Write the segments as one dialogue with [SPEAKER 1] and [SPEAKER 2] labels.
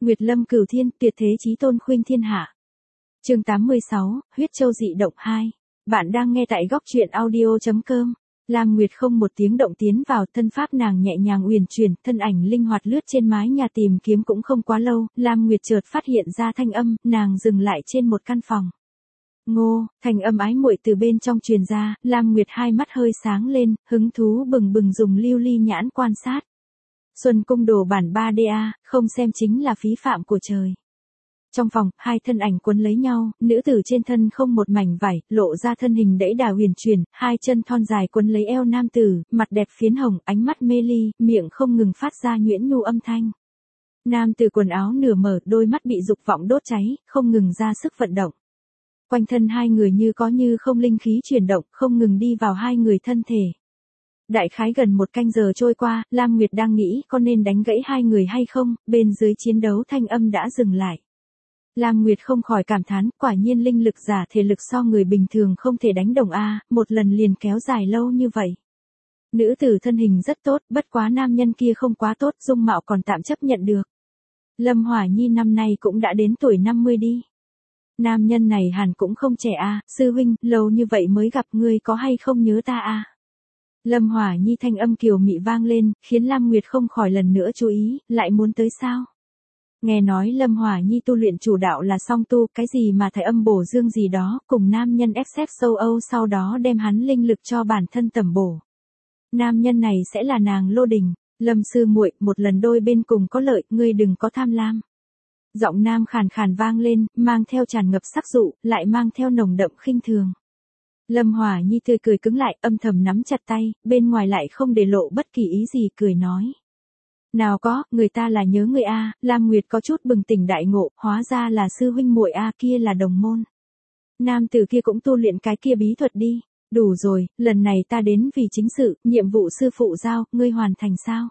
[SPEAKER 1] Nguyệt lâm cửu thiên, tuyệt thế chí tôn khuynh thiên hạ. Chương 86, huyết châu dị động 2. Bạn đang nghe tại góc truyện audio.com. Lam Nguyệt không một tiếng động tiến vào, thân pháp nàng nhẹ nhàng uyển chuyển, thân ảnh linh hoạt lướt trên mái nhà tìm kiếm cũng không quá lâu, Lam Nguyệt chợt phát hiện ra thanh âm, nàng dừng lại trên một căn phòng. Ngô, thanh âm ái muội từ bên trong truyền ra, Lam Nguyệt hai mắt hơi sáng lên, hứng thú bừng bừng dùng lưu ly nhãn quan sát. Xuân cung đồ bản 3DA, không xem chính là phí phạm của trời. Trong phòng, hai thân ảnh quấn lấy nhau, nữ tử trên thân không một mảnh vải, lộ ra thân hình đẫy đà huyền chuyển, hai chân thon dài quấn lấy eo nam tử, mặt đẹp phiến hồng, ánh mắt mê ly, miệng không ngừng phát ra nhuyễn nhu âm thanh. Nam tử quần áo nửa mở, đôi mắt bị dục vọng đốt cháy, không ngừng ra sức vận động. Quanh thân hai người như có như không linh khí chuyển động, không ngừng đi vào hai người thân thể. Đại khái gần một canh giờ trôi qua, Lam Nguyệt đang nghĩ có nên đánh gãy hai người hay không, bên dưới chiến đấu thanh âm đã dừng lại. Lam Nguyệt không khỏi cảm thán, quả nhiên linh lực giả thể lực so người bình thường không thể đánh đồng a, một lần liền kéo dài lâu như vậy. Nữ tử thân hình rất tốt, bất quá nam nhân kia không quá tốt, dung mạo còn tạm chấp nhận được. Lâm Hỏa Nhi năm nay cũng đã đến tuổi 50 đi. Nam nhân này hẳn cũng không trẻ a, sư huynh, lâu như vậy mới gặp ngươi có hay không nhớ ta a? Lâm Hỏa Nhi thanh âm kiều mị vang lên, khiến Lam Nguyệt không khỏi lần nữa chú ý, lại muốn tới sao? Nghe nói Lâm Hỏa Nhi tu luyện chủ đạo là song tu, cái gì mà thải âm bổ dương gì đó, cùng nam nhân xếp sâu Âu sau đó đem hắn linh lực cho bản thân tầm bổ. Nam nhân này sẽ là nàng Lô Đình, Lâm sư muội, một lần đôi bên cùng có lợi, ngươi đừng có tham lam. Giọng nam khàn khàn vang lên, mang theo tràn ngập sắc dụ, lại mang theo nồng đậm khinh thường. Lâm Hỏa Nhi tươi cười cứng lại, âm thầm nắm chặt tay, bên ngoài lại không để lộ bất kỳ ý gì, cười nói. Nào có, người ta là nhớ người a, Lam Nguyệt có chút bừng tỉnh đại ngộ, hóa ra là sư huynh muội a, kia là đồng môn. Nam tử kia cũng tu luyện cái kia bí thuật đi, đủ rồi, lần này ta đến vì chính sự, nhiệm vụ sư phụ giao, ngươi hoàn thành sao?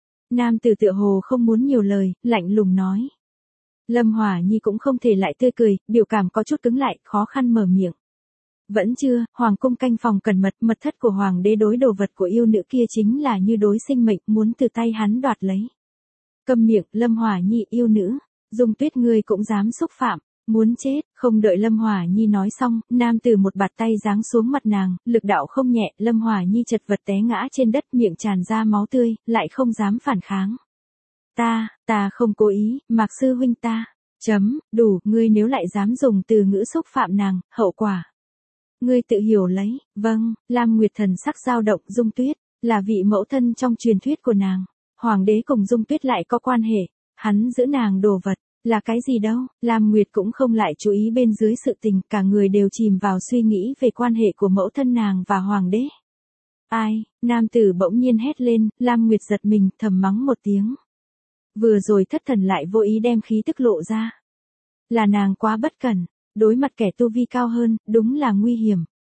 [SPEAKER 1] Nam tử tựa hồ không muốn nhiều lời, lạnh lùng nói. Lâm Hỏa Nhi cũng không thể lại tươi cười, biểu cảm có chút cứng lại, khó khăn mở miệng. Vẫn chưa, hoàng cung canh phòng cẩn mật, mật thất của hoàng đế đối đồ vật của yêu nữ kia chính là như đối sinh mệnh, muốn từ tay hắn đoạt lấy. Câm miệng, Lâm Hỏa Nhi, yêu nữ, Dung Tuyết ngươi cũng dám xúc phạm, muốn chết. Không đợi Lâm Hỏa Nhi nói xong, nam tử một bạt tay giáng xuống mặt nàng, lực đạo không nhẹ, Lâm Hỏa Nhi chật vật té ngã trên đất, miệng tràn ra máu tươi, lại không dám phản kháng. Ta không cố ý, Mạc sư huynh ta. Đủ, ngươi nếu lại dám dùng từ ngữ xúc phạm nàng, hậu quả. Ngươi tự hiểu lấy. Vâng, Lam Nguyệt thần sắc dao động, Dung Tuyết là vị mẫu thân trong truyền thuyết của nàng. Hoàng đế cùng Dung Tuyết lại có quan hệ, hắn giữ nàng đồ vật, là cái gì đâu? Lam Nguyệt cũng không lại chú ý bên dưới sự tình, cả người đều chìm vào suy nghĩ về quan hệ của mẫu thân nàng và hoàng đế. Ai? Nam tử bỗng nhiên hét lên, Lam Nguyệt giật mình, thầm mắng một tiếng. Vừa rồi thất thần lại vô ý đem khí tức lộ ra. Là nàng quá bất cẩn, đối mặt kẻ tu vi cao hơn, đúng là nguy hiểm.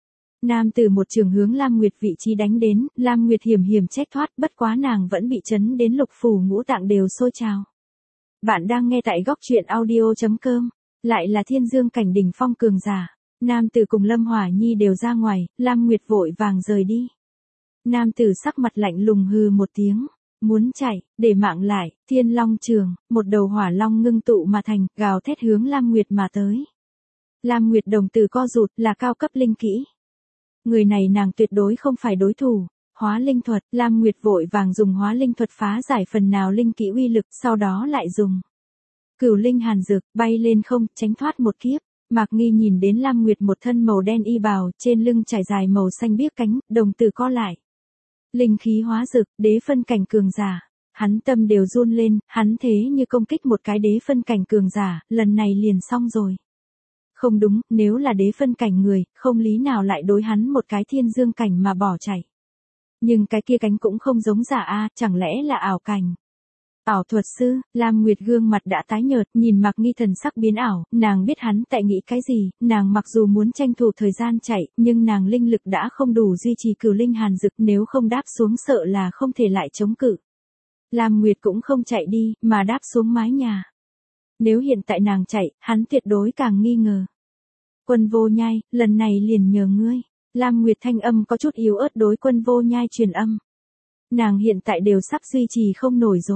[SPEAKER 1] Nam tử một trường hướng Lam Nguyệt vị trí đánh đến, Lam Nguyệt hiểm hiểm trách thoát, bất quá nàng vẫn bị chấn đến lục phủ ngũ tạng đều sôi trào. Bạn đang nghe tại góc truyện audio.com, lại là thiên dương cảnh đỉnh phong cường giả. Nam tử cùng Lâm Hỏa Nhi đều ra ngoài, Lam Nguyệt vội vàng rời đi. Nam tử sắc mặt lạnh lùng hừ một tiếng. Muốn chạy, để mạng lại, Thiên Long Trường, một đầu hỏa long ngưng tụ mà thành, gào thét hướng Lam Nguyệt mà tới. Lam Nguyệt đồng tử co rụt, là cao cấp linh kỹ. Người này nàng tuyệt đối không phải đối thủ. Hóa linh thuật, Lam Nguyệt vội vàng dùng hóa linh thuật phá giải phần nào linh kỹ uy lực, sau đó lại dùng Cửu Linh Hàn Dược, bay lên không, tránh thoát một kiếp. Mạc Nghi nhìn đến Lam Nguyệt một thân màu đen y bào, trên lưng trải dài màu xanh biếc cánh, đồng tử co lại. Linh khí hóa dực, đế phân cảnh cường giả. Hắn tâm đều run lên, hắn thế như công kích một cái đế phân cảnh cường giả, lần này liền xong rồi. Không đúng, nếu là đế phân cảnh người, không lý nào lại đối hắn một cái thiên dương cảnh mà bỏ chạy. Nhưng cái kia cánh cũng không giống giả a, chẳng lẽ là ảo cảnh. Ảo thuật sư, Lam Nguyệt gương mặt đã tái nhợt, nhìn Mạc Nghi thần sắc biến ảo, nàng biết hắn tại nghĩ cái gì, nàng mặc dù muốn tranh thủ thời gian chạy, nhưng nàng linh lực đã không đủ duy trì Cửu Linh Hàn Dực, nếu không đáp xuống sợ là không thể lại chống cự. Lam Nguyệt cũng không chạy đi, mà đáp xuống mái nhà. Nếu hiện tại nàng chạy, hắn tuyệt đối càng nghi ngờ. Quân Vô Nhai, lần này liền nhờ ngươi. Lam Nguyệt thanh âm có chút yếu ớt đối Quân Vô Nhai truyền âm. Nàng hiện tại đều sắp duy trì không nổi rồi.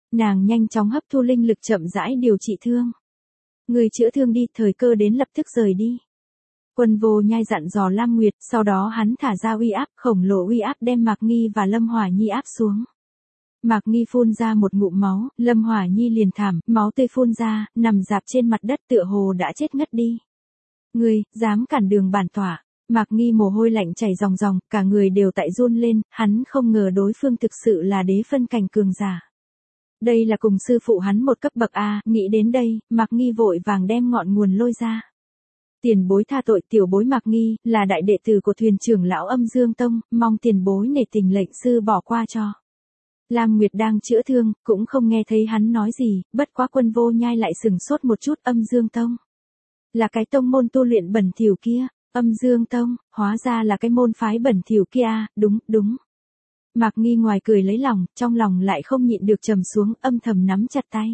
[SPEAKER 1] Nàng nhanh chóng hấp thu linh lực chậm rãi điều trị thương. Người chữa thương đi, thời cơ đến lập tức rời đi. Quân Vô Nhai dặn dò Lam Nguyệt, sau đó hắn thả ra uy áp, khổng lồ uy áp đem Mạc Nghi và Lâm Hỏa Nhi áp xuống. Mạc Nghi phun ra một ngụm máu, Lâm Hỏa Nhi liền thảm, máu tươi phun ra, nằm rạp trên mặt đất tựa hồ đã chết ngất đi. Ngươi, dám cản đường bản tọa. Mạc Nghi mồ hôi lạnh chảy ròng ròng, cả người đều tại run lên, hắn không ngờ đối phương thực sự là đế phân cảnh cường giả. Đây là cùng sư phụ hắn một cấp bậc A, nghĩ đến đây, Mạc Nghi vội vàng đem ngọn nguồn lôi ra. Tiền bối tha tội, tiểu bối Mạc Nghi, là đại đệ tử của thuyền trưởng lão Âm Dương Tông, mong tiền bối nể tình lệnh sư bỏ qua cho. Lam Nguyệt đang chữa thương, cũng không nghe thấy hắn nói gì, bất quá Quân Vô Nhai lại sừng sốt một chút. Âm Dương Tông là cái tông môn tu luyện bẩn thỉu kia. Âm Dương Tông, hóa ra là cái môn phái bẩn thỉu kia à, đúng. Mạc Nghi ngoài cười lấy lòng, trong lòng lại không nhịn được trầm xuống, âm thầm nắm chặt tay.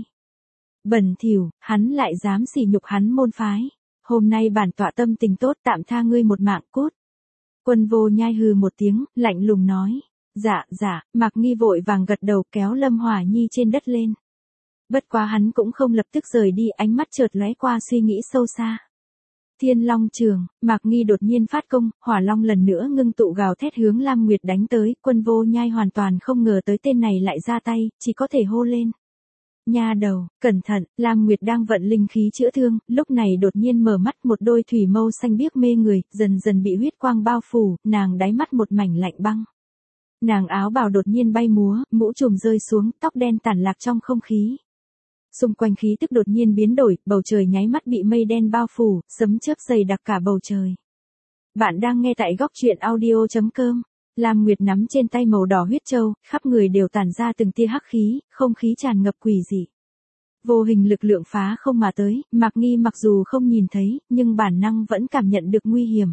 [SPEAKER 1] Bẩn thỉu, hắn lại dám sỉ nhục hắn môn phái. Hôm nay bản tọa tâm tình tốt, tạm tha ngươi một mạng, cút. Quân Vô Nhai hừ một tiếng, lạnh lùng nói. Dạ, Mạc Nghi vội vàng gật đầu, kéo Lâm Hỏa Nhi trên đất lên. Bất quá hắn cũng không lập tức rời đi, ánh mắt chợt lóe qua suy nghĩ sâu xa. Thiên Long Trường, Mạc Nghi đột nhiên phát công, Hỏa Long lần nữa ngưng tụ gào thét hướng Lam Nguyệt đánh tới, Quân Vô Nhai hoàn toàn không ngờ tới tên này lại ra tay, chỉ có thể hô lên. Nha đầu, cẩn thận. Lam Nguyệt đang vận linh khí chữa thương, lúc này đột nhiên mở mắt, một đôi thủy mâu xanh biếc mê người, dần dần bị huyết quang bao phủ, nàng đáy mắt một mảnh lạnh băng. Nàng áo bào đột nhiên bay múa, mũ trùm rơi xuống, tóc đen tản lạc trong không khí. Xung quanh khí tức đột nhiên biến đổi, bầu trời nháy mắt bị mây đen bao phủ, sấm chớp dày đặc cả bầu trời. Bạn đang nghe tại góc truyện audio.com. Lam Nguyệt nắm trên tay màu đỏ huyết châu, khắp người đều tản ra từng tia hắc khí, không khí tràn ngập quỷ dị. Vô hình lực lượng phá không mà tới, Mạc Nghi mặc dù không nhìn thấy, nhưng bản năng vẫn cảm nhận được nguy hiểm.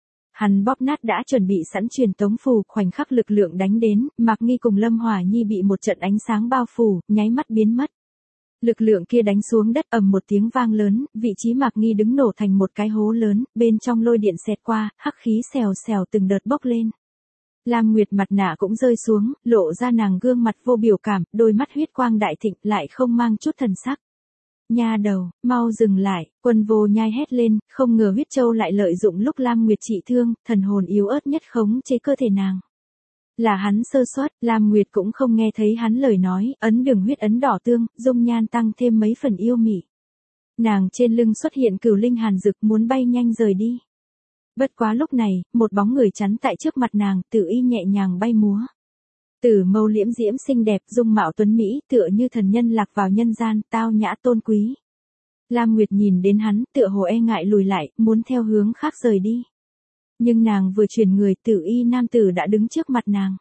[SPEAKER 1] Hắn bóp nát đã chuẩn bị sẵn truyền tống phù, khoảnh khắc lực lượng đánh đến, Mạc Nghi cùng Lâm Hỏa Nhi bị một trận ánh sáng bao phủ, nháy mắt biến mất. Lực lượng kia đánh xuống đất, ầm một tiếng vang lớn, vị trí Mạc Nghi đứng nổ thành một cái hố lớn, bên trong lôi điện xẹt qua, hắc khí xèo xèo từng đợt bốc lên. Lam Nguyệt mặt nạ cũng rơi xuống, lộ ra nàng gương mặt vô biểu cảm, đôi mắt huyết quang đại thịnh, lại không mang chút thần sắc. Nha đầu, mau dừng lại. Quân Vô Nhai hét lên, không ngờ huyết châu lại lợi dụng lúc Lam Nguyệt trị thương, thần hồn yếu ớt nhất khống chế cơ thể nàng. Là hắn sơ suất, Lam Nguyệt cũng không nghe thấy hắn lời nói, ấn đường huyết ấn đỏ tương, dung nhan tăng thêm mấy phần yêu mị. Nàng trên lưng xuất hiện cửu linh hàn dực, muốn bay nhanh rời đi. Bất quá lúc này, một bóng người chắn tại trước mặt nàng, Tử Y nhẹ nhàng bay múa. Tử mâu liễm diễm xinh đẹp, dung mạo tuấn mỹ, tựa như thần nhân lạc vào nhân gian, tao nhã tôn quý. Lam Nguyệt nhìn đến hắn, tựa hồ e ngại lùi lại, muốn theo hướng khác rời đi. Nhưng nàng vừa chuyển người, Tử Y nam tử đã đứng trước mặt nàng.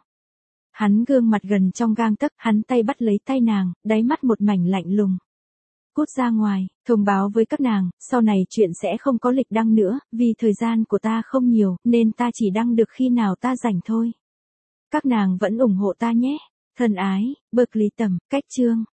[SPEAKER 1] Hắn gương mặt gần trong gang tấc, hắn tay bắt lấy tay nàng, đáy mắt một mảnh lạnh lùng. Cút ra ngoài, thông báo với các nàng, sau này chuyện sẽ không có lịch đăng nữa, vì thời gian của ta không nhiều, nên ta chỉ đăng được khi nào ta rảnh thôi. Các nàng vẫn ủng hộ ta nhé. Thân ái, Bậc Lý Tầm, cách chương.